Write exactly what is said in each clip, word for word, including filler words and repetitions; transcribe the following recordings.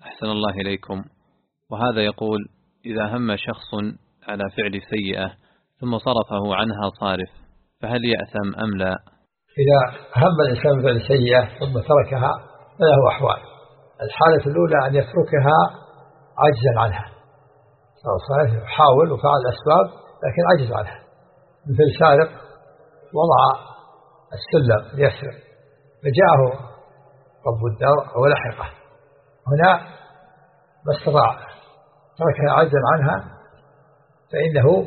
أحسن الله إليكم. وهذا يقول: إذا هم شخص على فعل سيئة ثم صرفه عنها صارف فهل يأثم أم لا؟ إذا هم الإنسان بفعل سيئة ثم تركها فله أحوال. الحالة الأولى أن يتركها عجزا عنها، صحيح حاول وفعل الأسباب لكن عجز عنها، مثل سارق وضع السلم ليسرق فجاءه رب الدار ولحقه، هنا ما استطاع تركها عجزا عنها فإنه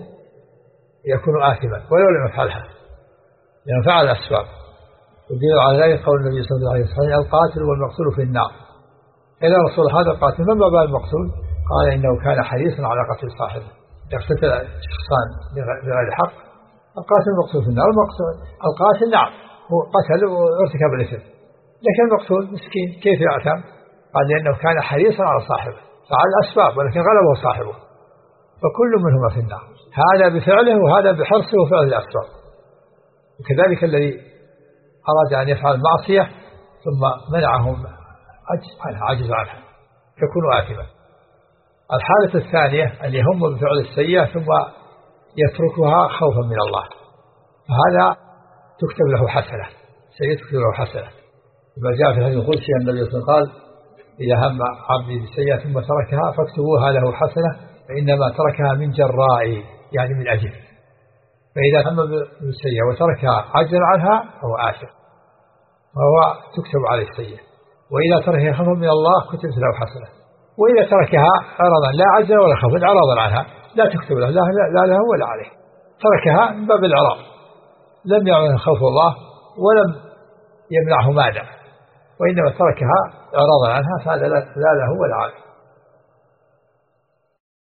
يكون آثما ولو لم يفعلها لأنه فعل الأسباب. ودليل على ذلك قول النبي صلى الله عليه وسلم: القاتل والمقتول في النار. إلى رسول هذا القاتل فما بال المقتول؟ قال: إنه كان حريصا على قتل صاحبه. يقتتل شخصان بغير حق، القاتل والمقتول في النار. القاتل نعم هو قتل وارتكب الإثم، لكن المقتول مسكين كيف يعتم؟ قال: لأنه كان حريصا على صاحبه فعل الأسباب ولكن غلبه صاحبه، فكل منهما في النار، هذا بفعله وهذا بحرصه وفعل الأسباب. وكذلك الذي أراد أن يفعل معصية ثم منعهم عجز عنها عجز عنها يكون آثما. الحالة الثانية أن يهم بفعل السيئة ثم يتركها خوفا من الله، فهذا تكتب له حسنة، سيئة تكتب له حسنة. وما جاء في الحديث القدسي أن النبي صلى الله عليه وسلم قال: إذا هم عبدي بسيئة ثم تركها فاكتبوها له حسنة فإنما تركها من جرائي، يعني من أجل. فإذا هم بالسيئة وتركها عجزا عنها فهو آثم وهو تكتب عليه السيئة، وإذا تركها خوفا من الله كتبت له حسنة، وإذا تركها عرضا لا عجزا ولا خوفا عرضا عنها لا تكتب له لا, لا له ولا عليه، تركها من باب العراض، لم يعمل خوف الله ولم يمنعه مانع، وإنما تركها عرضا عنها فهذا لا له ولا عليه.